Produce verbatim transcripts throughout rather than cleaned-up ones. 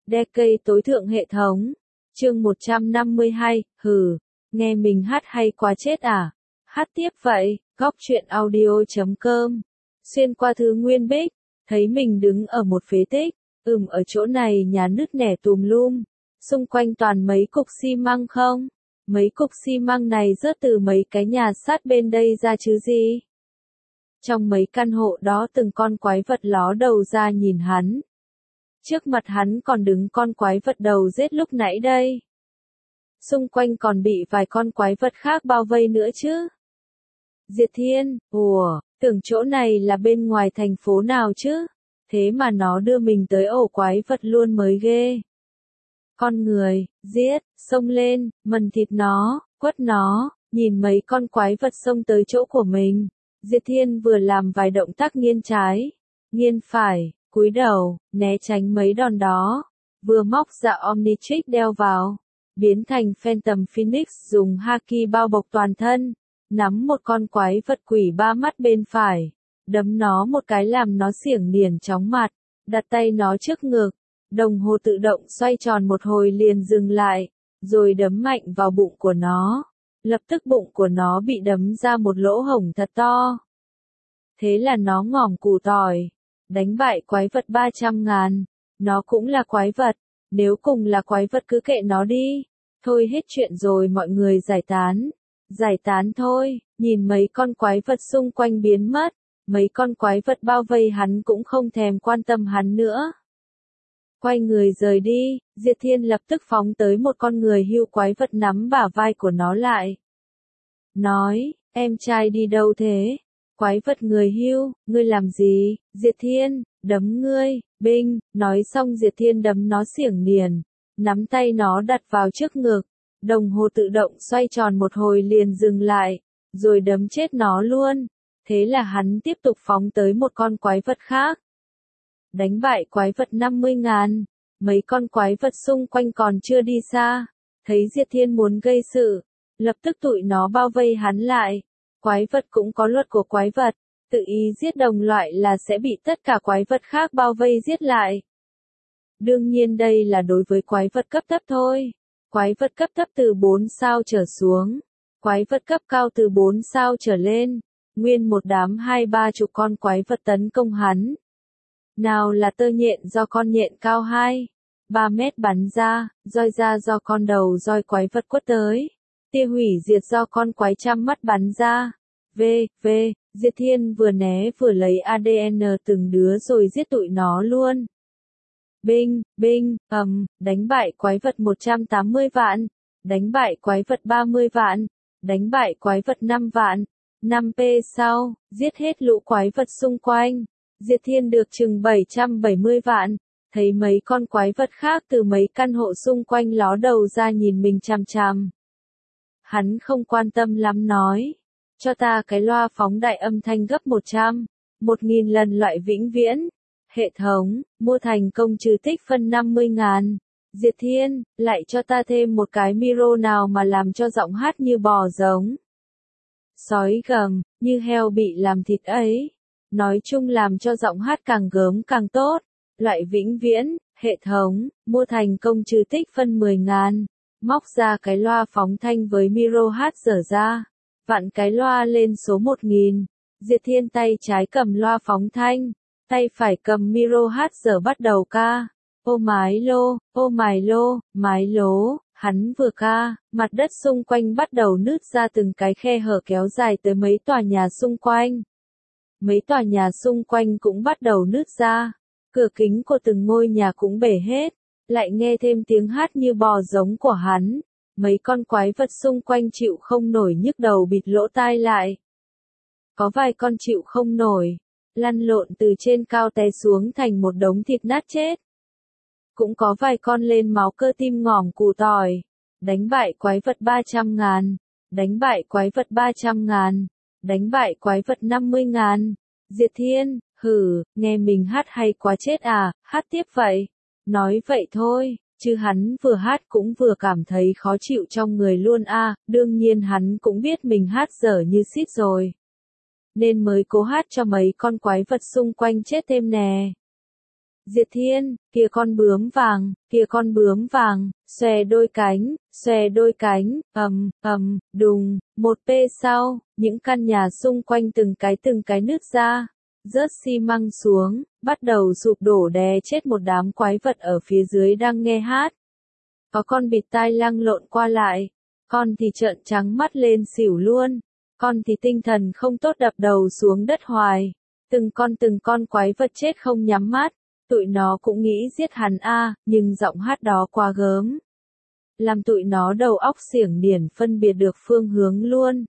Decade tối thượng hệ thống. Chương một trăm năm mươi hai, hừ, nghe mình hát hay quá chết à? Hát tiếp vậy, góc truyện audio chấm com. Xuyên qua thứ nguyên bích, thấy mình đứng ở một phế tích, ừm ở chỗ này nhà nứt nẻ tùm lum, xung quanh toàn mấy cục xi măng không? Mấy cục xi măng này rớt từ mấy cái nhà sát bên đây ra chứ gì? Trong mấy căn hộ đó từng con quái vật ló đầu ra nhìn hắn. Trước mặt hắn còn đứng con quái vật đầu rết lúc nãy đây. Xung quanh còn bị vài con quái vật khác bao vây nữa chứ. Diệt Thiên, ủa, tưởng chỗ này là bên ngoài thành phố nào chứ? Thế mà nó đưa mình tới ổ quái vật luôn mới ghê. Con người, giết, xông lên, mần thịt nó, quất nó, nhìn mấy con quái vật xông tới chỗ của mình. Diệt Thiên vừa làm vài động tác nghiêng trái, nghiêng phải, cúi đầu, né tránh mấy đòn đó, vừa móc ra Omnitrix đeo vào, biến thành Phantom Phoenix dùng haki bao bọc toàn thân, nắm một con quái vật quỷ ba mắt bên phải, đấm nó một cái làm nó xiểng niền chóng mặt, đặt tay nó trước ngực, đồng hồ tự động xoay tròn một hồi liền dừng lại, rồi đấm mạnh vào bụng của nó. Lập tức bụng của nó bị đấm ra một lỗ hổng thật to. Thế là nó ngỏm củ tỏi, đánh bại quái vật ba trăm ngàn. Nó cũng là quái vật, nếu cùng là quái vật cứ kệ nó đi. Thôi hết chuyện rồi mọi người giải tán. Giải tán thôi, nhìn mấy con quái vật xung quanh biến mất. Mấy con quái vật bao vây hắn cũng không thèm quan tâm hắn nữa. Quay người rời đi, Diệt Thiên lập tức phóng tới một con người hưu quái vật nắm bả vai của nó lại. Nói, em trai đi đâu thế? Quái vật người hưu, ngươi làm gì? Diệt Thiên, đấm ngươi, binh, nói xong Diệt Thiên đấm nó xiểng niền, nắm tay nó đặt vào trước ngực, đồng hồ tự động xoay tròn một hồi liền dừng lại, rồi đấm chết nó luôn. Thế là hắn tiếp tục phóng tới một con quái vật khác. Đánh bại quái vật năm mươi ngàn, mấy con quái vật xung quanh còn chưa đi xa, thấy Diệt Thiên muốn gây sự, lập tức tụi nó bao vây hắn lại. Quái vật cũng có luật của quái vật, tự ý giết đồng loại là sẽ bị tất cả quái vật khác bao vây giết lại. Đương nhiên đây là đối với quái vật cấp thấp thôi. Quái vật cấp thấp từ bốn sao trở xuống, quái vật cấp cao từ bốn sao trở lên, nguyên một đám hai ba chục con quái vật tấn công hắn. Nào là tơ nhện do con nhện cao hai, ba mét bắn ra, roi ra do con đầu roi quái vật quất tới, tia hủy diệt do con quái trăm mắt bắn ra. V, V, Diệt Thiên vừa né vừa lấy a đê en từng đứa rồi giết tụi nó luôn. Binh, binh, ầm, đánh bại quái vật một trăm tám mươi vạn, đánh bại quái vật ba mươi vạn, đánh bại quái vật năm vạn, năm p sau, giết hết lũ quái vật xung quanh. Diệt Thiên được chừng bảy trăm bảy mươi vạn, thấy mấy con quái vật khác từ mấy căn hộ xung quanh ló đầu ra nhìn mình chằm chằm. Hắn không quan tâm lắm nói, cho ta cái loa phóng đại âm thanh gấp một trăm, một nghìn lần loại vĩnh viễn. Hệ thống, mua thành công trừ tích phân năm mươi ngàn. Diệt Thiên, lại cho ta thêm một cái micro nào mà làm cho giọng hát như bò giống. Sói gầm, như heo bị làm thịt ấy. Nói chung làm cho giọng hát càng gớm càng tốt. Loại vĩnh viễn, hệ thống, mua thành công trừ tích phân mười ngàn. Móc ra cái loa phóng thanh với micro hát dở ra. Vặn cái loa lên số một nghìn. Diệt Thiên tay trái cầm loa phóng thanh, tay phải cầm micro hát dở bắt đầu ca. Ô mái lô, ô mái lô, mái lố, hắn vừa ca, mặt đất xung quanh bắt đầu nứt ra từng cái khe hở kéo dài tới mấy tòa nhà xung quanh. Mấy tòa nhà xung quanh cũng bắt đầu nứt ra, cửa kính của từng ngôi nhà cũng bể hết, lại nghe thêm tiếng hát như bò giống của hắn. Mấy con quái vật xung quanh chịu không nổi nhức đầu bịt lỗ tai lại. Có vài con chịu không nổi, lăn lộn từ trên cao té xuống thành một đống thịt nát chết. Cũng có vài con lên máu cơ tim ngỏm củ tỏi, đánh bại quái vật ba trăm ngàn, đánh bại quái vật ba trăm ngàn, đánh bại quái vật năm mươi ngàn. Diệt Thiên, hử, nghe mình hát hay quá chết à, hát tiếp vậy. Nói vậy thôi, chứ hắn vừa hát cũng vừa cảm thấy khó chịu trong người luôn a. À, đương nhiên hắn cũng biết mình hát dở như xít rồi, nên mới cố hát cho mấy con quái vật xung quanh chết thêm nè. Diệt Thiên, kìa con bướm vàng, kìa con bướm vàng, xòe đôi cánh, xòe đôi cánh, ầm, ầm, đùng, một pê sau, những căn nhà xung quanh từng cái từng cái nứt ra, rớt xi măng xuống, bắt đầu sụp đổ đè chết một đám quái vật ở phía dưới đang nghe hát. Có con bịt tai lăn lộn qua lại, con thì trợn trắng mắt lên xỉu luôn, con thì tinh thần không tốt đập đầu xuống đất hoài. Từng con từng con quái vật chết không nhắm mắt, tụi nó cũng nghĩ giết hắn a, nhưng giọng hát đó quá gớm. Làm tụi nó đầu óc xiểng điển phân biệt được phương hướng luôn.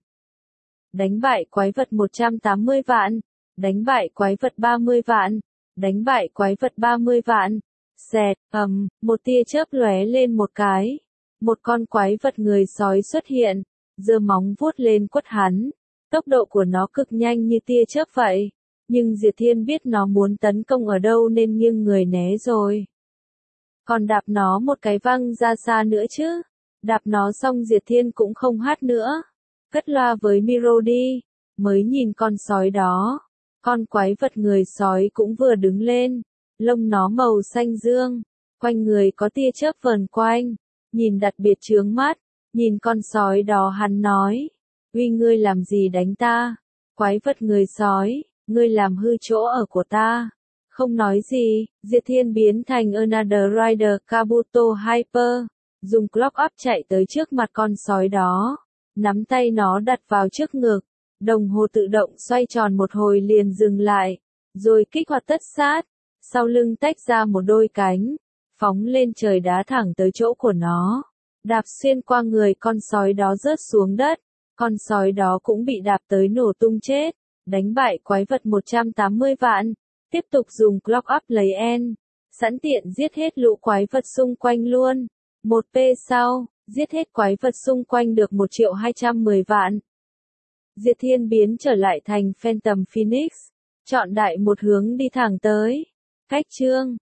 Đánh bại quái vật một trăm tám mươi vạn, đánh bại quái vật ba mươi vạn, đánh bại quái vật ba mươi vạn. Xẹt, ầm, một tia chớp lóe lên một cái. Một con quái vật người sói xuất hiện, giơ móng vuốt lên quất hắn. Tốc độ của nó cực nhanh như tia chớp vậy. Nhưng Diệt Thiên biết nó muốn tấn công ở đâu nên nghiêng người né rồi. Còn đạp nó một cái văng ra xa nữa chứ. Đạp nó xong Diệt Thiên cũng không hát nữa. Cất loa với micro đi. Mới nhìn con sói đó. Con quái vật người sói cũng vừa đứng lên. Lông nó màu xanh dương. Quanh người có tia chớp vờn quanh. Nhìn đặc biệt chướng mắt. Nhìn con sói đó hắn nói. Uy ngươi làm gì đánh ta? Quái vật người sói. Ngươi làm hư chỗ ở của ta. Không nói gì, Diệt Thiên biến thành Another Rider Kabuto Hyper. Dùng clock up chạy tới trước mặt con sói đó. Nắm tay nó đặt vào trước ngực. Đồng hồ tự động xoay tròn một hồi liền dừng lại. Rồi kích hoạt tất sát. Sau lưng tách ra một đôi cánh. Phóng lên trời đá thẳng tới chỗ của nó. Đạp xuyên qua người con sói đó rớt xuống đất. Con sói đó cũng bị đạp tới nổ tung chết. Đánh bại quái vật một trăm tám mươi vạn, tiếp tục dùng clock up lấy N, sẵn tiện giết hết lũ quái vật xung quanh luôn. một pê sau, giết hết quái vật xung quanh được một triệu hai trăm mười vạn. Diệt Thiên biến trở lại thành Phantom Phoenix, chọn đại một hướng đi thẳng tới. Cách chương